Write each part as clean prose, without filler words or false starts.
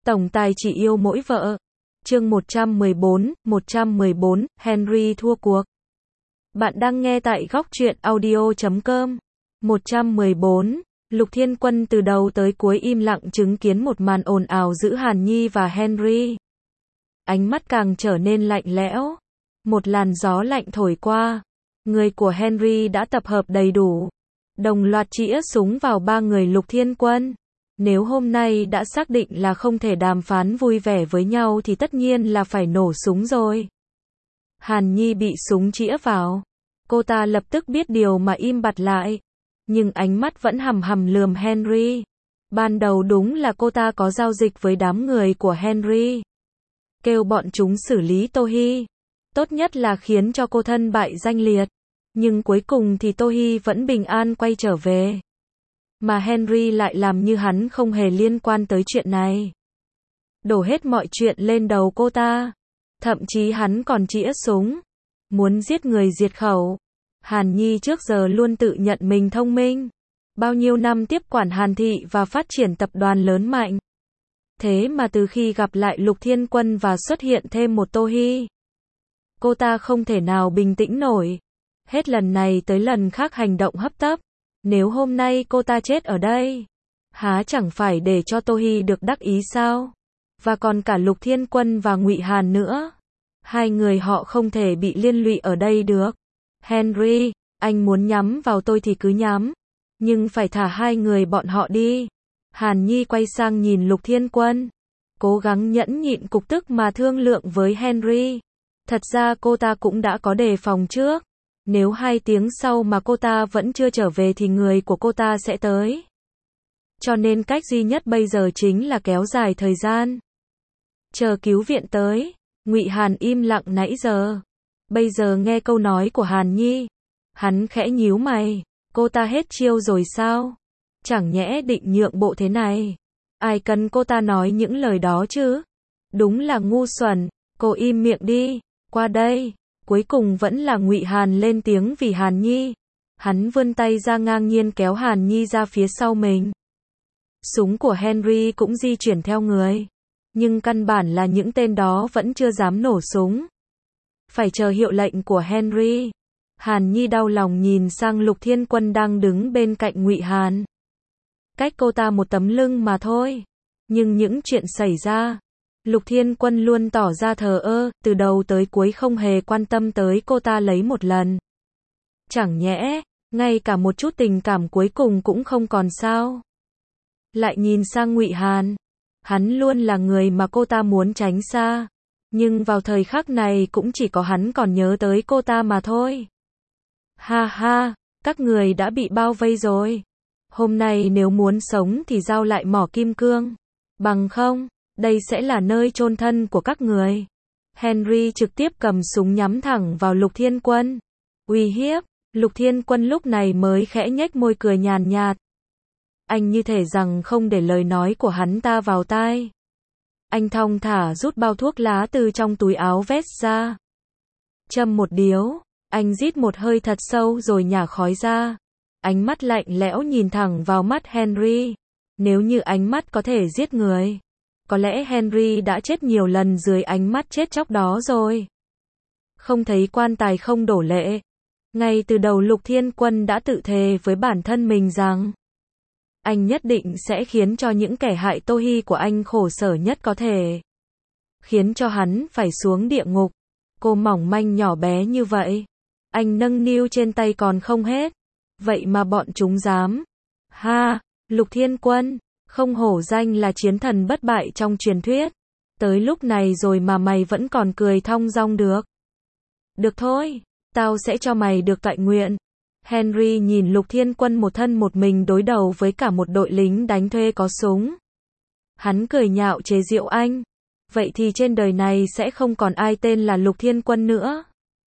Tổng tài chỉ yêu mỗi vợ. Chương 114, Henry thua cuộc. Bạn đang nghe tại góc truyện audio.com. 114. Lục Thiên Quân từ đầu tới cuối im lặng chứng kiến một màn ồn ào giữa Hàn Nhi và Henry. Ánh mắt càng trở nên lạnh lẽo. Một làn gió lạnh thổi qua. Người của Henry đã tập hợp đầy đủ. Đồng loạt chĩa súng vào ba người Lục Thiên Quân. Nếu hôm nay đã xác định là không thể đàm phán vui vẻ với nhau thì tất nhiên là phải nổ súng rồi. Hàn Nhi bị súng chĩa vào. Cô ta lập tức biết điều mà im bặt lại. Nhưng ánh mắt vẫn hằm hằm lườm Henry. Ban đầu đúng là cô ta có giao dịch với đám người của Henry. Kêu bọn chúng xử lý Tô Hi. Tốt nhất là khiến cho cô thân bại danh liệt. Nhưng cuối cùng thì Tô Hi vẫn bình an quay trở về. Mà Henry lại làm như hắn không hề liên quan tới chuyện này. Đổ hết mọi chuyện lên đầu cô ta. Thậm chí hắn còn chĩa súng. Muốn giết người diệt khẩu. Hàn Nhi trước giờ luôn tự nhận mình thông minh. Bao nhiêu năm tiếp quản Hàn Thị và phát triển tập đoàn lớn mạnh. Thế mà từ khi gặp lại Lục Thiên Quân và xuất hiện thêm một Tô Hi, cô ta không thể nào bình tĩnh nổi. Hết lần này tới lần khác hành động hấp tấp. Nếu hôm nay cô ta chết ở đây, há chẳng phải để cho Tô Hi được đắc ý sao? Và còn cả Lục Thiên Quân và Ngụy Hàn nữa. Hai người họ không thể bị liên lụy ở đây được. Henry, anh muốn nhắm vào tôi thì cứ nhắm. Nhưng phải thả hai người bọn họ đi. Hàn Nhi quay sang nhìn Lục Thiên Quân. Cố gắng nhẫn nhịn cục tức mà thương lượng với Henry. Thật ra cô ta cũng đã có đề phòng trước. Nếu 2 tiếng sau mà cô ta vẫn chưa trở về thì người của cô ta sẽ tới. Cho nên cách duy nhất bây giờ chính là kéo dài thời gian. Chờ cứu viện tới. Ngụy Hàn im lặng nãy giờ. Bây giờ nghe câu nói của Hàn Nhi. Hắn khẽ nhíu mày. Cô ta hết chiêu rồi sao? Chẳng nhẽ định nhượng bộ thế này. Ai cần cô ta nói những lời đó chứ? Đúng là ngu xuẩn. Cô im miệng đi. Qua đây. Cuối cùng vẫn là Ngụy Hàn lên tiếng vì Hàn Nhi. Hắn vươn tay ra ngang nhiên kéo Hàn Nhi ra phía sau mình. Súng của Henry cũng di chuyển theo người. Nhưng căn bản là những tên đó vẫn chưa dám nổ súng. Phải chờ hiệu lệnh của Henry. Hàn Nhi đau lòng nhìn sang Lục Thiên Quân đang đứng bên cạnh Ngụy Hàn. Cách cô ta một tấm lưng mà thôi. Nhưng những chuyện xảy ra, Lục Thiên Quân luôn tỏ ra thờ ơ, từ đầu tới cuối không hề quan tâm tới cô ta lấy một lần. Chẳng nhẽ, ngay cả một chút tình cảm cuối cùng cũng không còn sao? Lại nhìn sang Ngụy Hàn. Hắn luôn là người mà cô ta muốn tránh xa. Nhưng vào thời khắc này cũng chỉ có hắn còn nhớ tới cô ta mà thôi. Ha ha, các người đã bị bao vây rồi. Hôm nay nếu muốn sống thì giao lại mỏ kim cương. Bằng không, đây sẽ là nơi chôn thân của các người. Henry trực tiếp cầm súng nhắm thẳng vào Lục Thiên Quân. Uy hiếp. Lục Thiên Quân lúc này mới khẽ nhếch môi cười nhàn nhạt. Anh như thể rằng không để lời nói của hắn ta vào tai. Anh thong thả rút bao thuốc lá từ trong túi áo vest ra. Châm một điếu. Anh rít một hơi thật sâu rồi nhả khói ra. Ánh mắt lạnh lẽo nhìn thẳng vào mắt Henry. Nếu như ánh mắt có thể giết người, có lẽ Henry đã chết nhiều lần dưới ánh mắt chết chóc đó rồi. Không thấy quan tài không đổ lệ. Ngay từ đầu Lục Thiên Quân đã tự thề với bản thân mình rằng anh nhất định sẽ khiến cho những kẻ hại Tô Hi của anh khổ sở nhất có thể. Khiến cho hắn phải xuống địa ngục. Cô mỏng manh nhỏ bé như vậy. Anh nâng niu trên tay còn không hết. Vậy mà bọn chúng dám. Ha, Lục Thiên Quân, không hổ danh là chiến thần bất bại trong truyền thuyết. Tới lúc này rồi mà mày vẫn còn cười thong dong được. Được thôi, tao sẽ cho mày được toại nguyện. Henry nhìn Lục Thiên Quân một thân một mình đối đầu với cả một đội lính đánh thuê có súng. Hắn cười nhạo chế giễu anh. Vậy thì trên đời này sẽ không còn ai tên là Lục Thiên Quân nữa.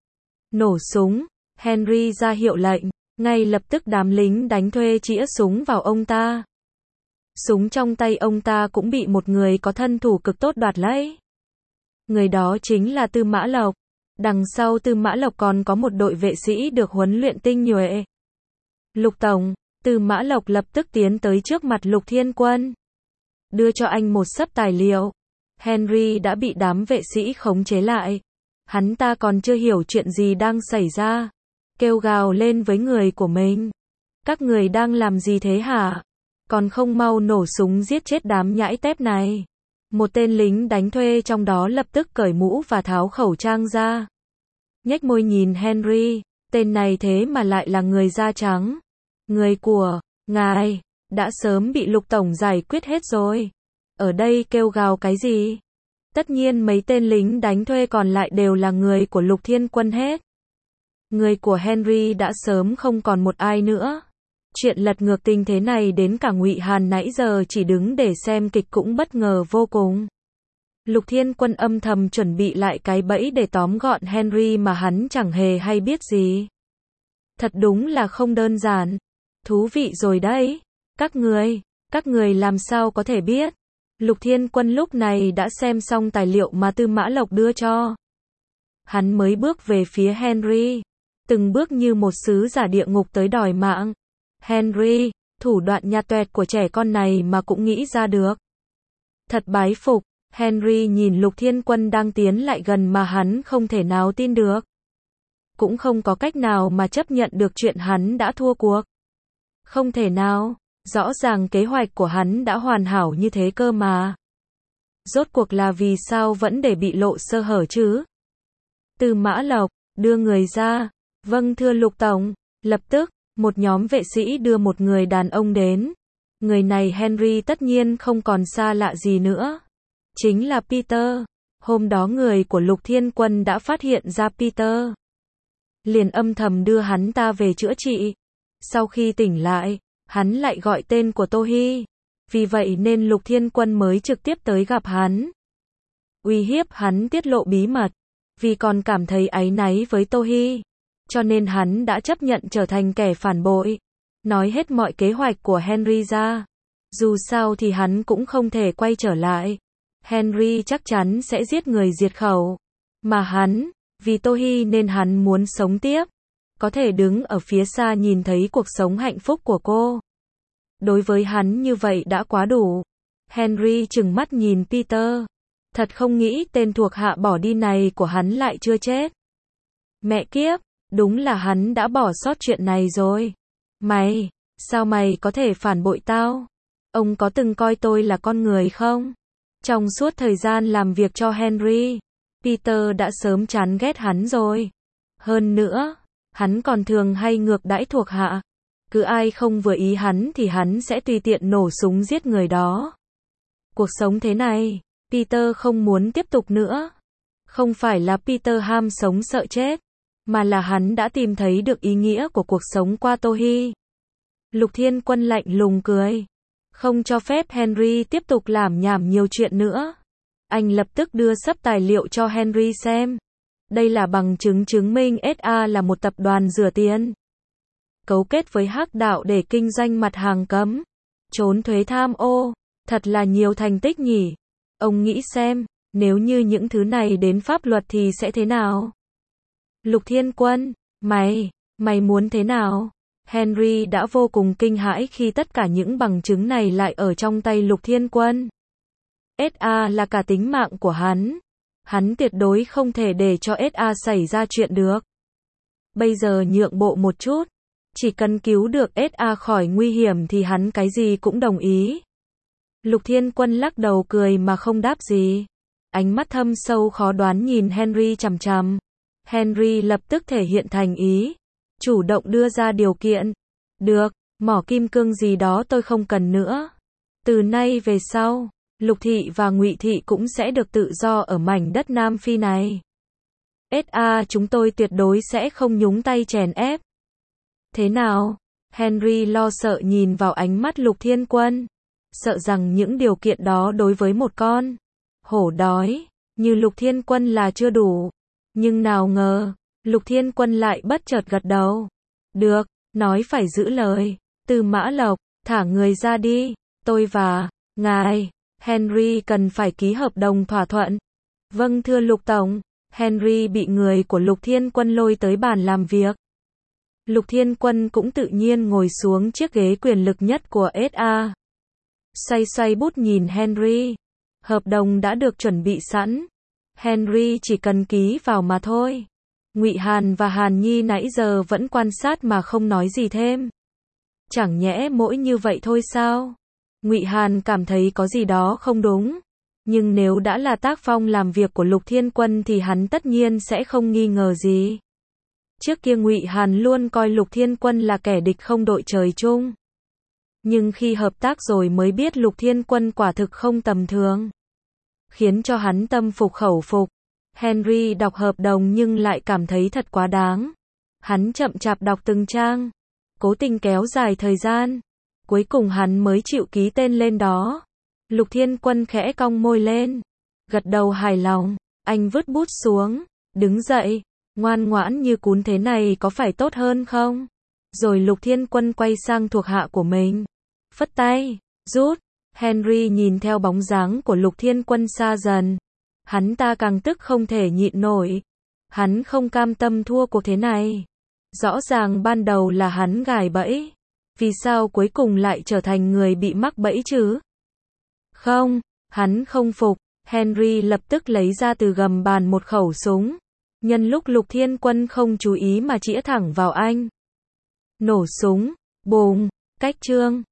Nổ súng. Henry ra hiệu lệnh. Ngay lập tức đám lính đánh thuê chĩa súng vào ông ta. Súng trong tay ông ta cũng bị một người có thân thủ cực tốt đoạt lấy. Người đó chính là Tư Mã Lộc. Đằng sau Tư Mã Lộc còn có một đội vệ sĩ được huấn luyện tinh nhuệ. Lục Tổng. Tư Mã Lộc lập tức tiến tới trước mặt Lục Thiên Quân. đưa cho anh một xấp tài liệu. Henry đã bị đám vệ sĩ khống chế lại. Hắn ta còn chưa hiểu chuyện gì đang xảy ra. Kêu gào lên với người của mình. Các người đang làm gì thế hả? Còn không mau nổ súng giết chết đám nhãi tép này. Một tên lính đánh thuê trong đó lập tức cởi mũ và tháo khẩu trang ra. Nhếch môi nhìn Henry, tên này thế mà lại là người da trắng. Người của ngài đã sớm bị Lục Tổng giải quyết hết rồi. Ở đây kêu gào cái gì? Tất nhiên mấy tên lính đánh thuê còn lại đều là người của Lục Thiên Quân hết. Người của Henry đã sớm không còn một ai nữa. Chuyện lật ngược tình thế này đến cả Ngụy Hàn nãy giờ chỉ đứng để xem kịch cũng bất ngờ vô cùng. Lục Thiên Quân âm thầm chuẩn bị lại cái bẫy để tóm gọn Henry mà hắn chẳng hề hay biết gì. Thật đúng là không đơn giản. Thú vị rồi đấy. Các người làm sao có thể biết? Lục Thiên Quân lúc này đã xem xong tài liệu mà Tư Mã Lộc đưa cho. Hắn mới bước về phía Henry, từng bước như một sứ giả địa ngục tới đòi mạng. Henry, thủ đoạn nhạt toẹt của trẻ con này mà cũng nghĩ ra được. Thật bái phục. Henry nhìn Lục Thiên Quân đang tiến lại gần mà hắn không thể nào tin được. Cũng không có cách nào mà chấp nhận được chuyện hắn đã thua cuộc. Không thể nào, rõ ràng kế hoạch của hắn đã hoàn hảo như thế cơ mà. Rốt cuộc là vì sao vẫn để bị lộ sơ hở chứ? Tư Mã Lộc, đưa người ra. Vâng thưa Lục Tổng. Lập tức, một nhóm vệ sĩ đưa một người đàn ông đến. Người này Henry tất nhiên không còn xa lạ gì nữa. Chính là Peter. Hôm đó người của Lục Thiên Quân đã phát hiện ra Peter. Liền âm thầm đưa hắn ta về chữa trị. Sau khi tỉnh lại, hắn lại gọi tên của Tô Hi. Vì vậy nên Lục Thiên Quân mới trực tiếp tới gặp hắn. Uy hiếp hắn tiết lộ bí mật. Vì còn cảm thấy áy náy với Tô Hi. Cho nên hắn đã chấp nhận trở thành kẻ phản bội. Nói hết mọi kế hoạch của Henry ra. Dù sao thì hắn cũng không thể quay trở lại. Henry chắc chắn sẽ giết người diệt khẩu. Mà hắn, vì Tô Hi nên hắn muốn sống tiếp. Có thể đứng ở phía xa nhìn thấy cuộc sống hạnh phúc của cô. Đối với hắn như vậy đã quá đủ. Henry trừng mắt nhìn Peter. Thật không nghĩ tên thuộc hạ bỏ đi này của hắn lại chưa chết. Mẹ kiếp, đúng là hắn đã bỏ sót chuyện này rồi. Sao mày có thể phản bội tao? Ông có từng coi tôi là con người không? Trong suốt thời gian làm việc cho Henry, Peter đã sớm chán ghét hắn rồi. Hơn nữa, hắn còn thường hay ngược đãi thuộc hạ. Cứ ai không vừa ý hắn thì hắn sẽ tùy tiện nổ súng giết người đó. Cuộc sống thế này, Peter không muốn tiếp tục nữa. Không phải là Peter ham sống sợ chết, mà là hắn đã tìm thấy được ý nghĩa của cuộc sống qua Tô Hi. Lục Thiên Quân lạnh lùng cười. Không cho phép Henry tiếp tục lảm nhảm nhiều chuyện nữa. Anh lập tức đưa xấp tài liệu cho Henry xem. Đây là bằng chứng chứng minh SA là một tập đoàn rửa tiền. Cấu kết với hắc đạo để kinh doanh mặt hàng cấm. Trốn thuế tham ô. Thật là nhiều thành tích nhỉ. Ông nghĩ xem, nếu như những thứ này đến pháp luật thì sẽ thế nào? Lục Thiên Quân, mày muốn thế nào? Henry đã vô cùng kinh hãi khi tất cả những bằng chứng này lại ở trong tay Lục Thiên Quân. SA là cả tính mạng của hắn. Hắn tuyệt đối không thể để cho SA xảy ra chuyện được. Bây giờ nhượng bộ một chút. Chỉ cần cứu được SA khỏi nguy hiểm thì hắn cái gì cũng đồng ý. Lục Thiên Quân lắc đầu cười mà không đáp gì. Ánh mắt thâm sâu khó đoán nhìn Henry chằm chằm. Henry lập tức thể hiện thành ý. Chủ động đưa ra điều kiện. Được, mỏ kim cương gì đó tôi không cần nữa. Từ nay về sau, Lục Thị và Ngụy Thị cũng sẽ được tự do ở mảnh đất Nam Phi này. SA chúng tôi tuyệt đối sẽ không nhúng tay chèn ép. Thế nào? Henry lo sợ nhìn vào ánh mắt Lục Thiên Quân. Sợ rằng những điều kiện đó đối với một con hổ đói như Lục Thiên Quân là chưa đủ. Nhưng nào ngờ, Lục Thiên Quân lại bất chợt gật đầu. Được, nói phải giữ lời. Tư Mã Lộc, thả người ra đi. Tôi và ngài, Henry cần phải ký hợp đồng thỏa thuận. Vâng thưa Lục Tổng. Henry bị người của Lục Thiên Quân lôi tới bàn làm việc. Lục Thiên Quân cũng tự nhiên ngồi xuống chiếc ghế quyền lực nhất của SA. Xoay xoay bút nhìn Henry. Hợp đồng đã được chuẩn bị sẵn. Henry chỉ cần ký vào mà thôi. Ngụy Hàn và Hàn Nhi nãy giờ vẫn quan sát mà không nói gì thêm. Chẳng nhẽ mỗi như vậy thôi sao? Ngụy Hàn cảm thấy có gì đó không đúng. Nhưng nếu đã là tác phong làm việc của Lục Thiên Quân thì hắn tất nhiên sẽ không nghi ngờ gì. Trước kia Ngụy Hàn luôn coi Lục Thiên Quân là kẻ địch không đội trời chung. Nhưng khi hợp tác rồi mới biết Lục Thiên Quân quả thực không tầm thường. Khiến cho hắn tâm phục khẩu phục. Henry đọc hợp đồng nhưng lại cảm thấy thật quá đáng. Hắn chậm chạp đọc từng trang. Cố tình kéo dài thời gian. Cuối cùng hắn mới chịu ký tên lên đó. Lục Thiên Quân khẽ cong môi lên. Gật đầu hài lòng. Anh vứt bút xuống. Đứng dậy. Ngoan ngoãn như cún thế này có phải tốt hơn không? Rồi Lục Thiên Quân quay sang thuộc hạ của mình. Phất tay. Rút. Henry nhìn theo bóng dáng của Lục Thiên Quân xa dần. Hắn ta càng tức không thể nhịn nổi. Hắn không cam tâm thua cuộc thế này. Rõ ràng ban đầu là hắn gài bẫy. Vì sao cuối cùng lại trở thành người bị mắc bẫy chứ? Không, hắn không phục. Henry lập tức lấy ra từ gầm bàn một khẩu súng. Nhân lúc Lục Thiên Quân không chú ý mà chĩa thẳng vào anh. Nổ súng. Bùng. Cách chương.